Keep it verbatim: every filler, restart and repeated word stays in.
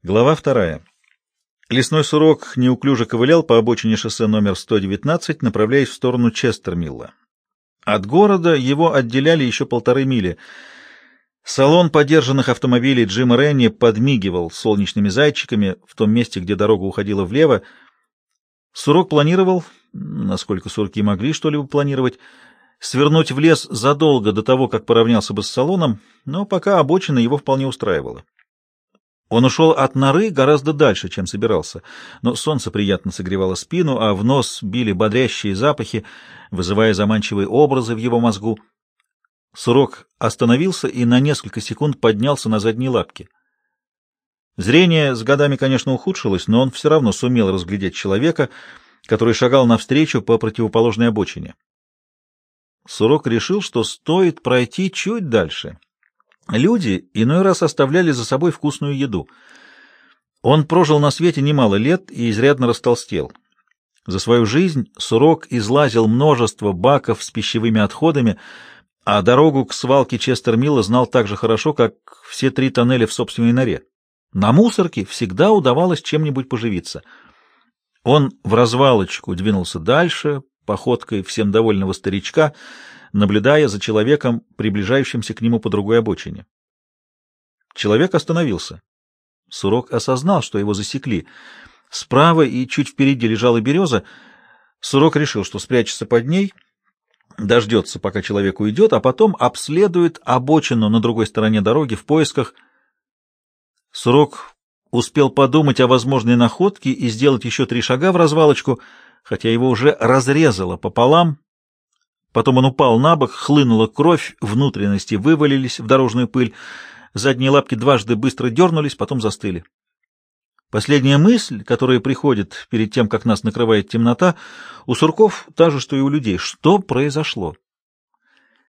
Глава вторая. Лесной сурок неуклюже ковылял по обочине шоссе номер сто девятнадцать, направляясь в сторону Честермилла. От города его отделяли еще полторы мили. Салон подержанных автомобилей Джима Ренни подмигивал солнечными зайчиками в том месте, где дорога уходила влево. Сурок планировал, насколько сурки могли что-либо планировать, свернуть в лес задолго до того, как поравнялся бы с салоном, но пока обочина его вполне устраивала. Он ушел от норы гораздо дальше, чем собирался, но солнце приятно согревало спину, а в нос били бодрящие запахи, вызывая заманчивые образы в его мозгу. Сурок остановился и на несколько секунд поднялся на задние лапки. Зрение с годами, конечно, ухудшилось, но он все равно сумел разглядеть человека, который шагал навстречу по противоположной обочине. Сурок решил, что стоит пройти чуть дальше. Люди иной раз оставляли за собой вкусную еду. Он прожил на свете немало лет и изрядно растолстел. За свою жизнь Сурок излазил множество баков с пищевыми отходами, а дорогу к свалке Честермилла знал так же хорошо, как все три тоннеля в собственной норе. На мусорке всегда удавалось чем-нибудь поживиться. Он в развалочку двинулся дальше, походкой всем довольного старичка, наблюдая за человеком, приближающимся к нему по другой обочине. Человек остановился. Сурок осознал, что его засекли. Справа и чуть впереди лежала береза. Сурок решил, что спрячется под ней, дождется, пока человек уйдет, а потом обследует обочину на другой стороне дороги в поисках. Сурок успел подумать о возможной находке и сделать еще три шага в развалочку, хотя его уже разрезало пополам. Потом он упал на бок, хлынула кровь, внутренности вывалились в дорожную пыль, задние лапки дважды быстро дернулись, потом застыли. Последняя мысль, которая приходит перед тем, как нас накрывает темнота, у сурков та же, что и у людей. Что произошло?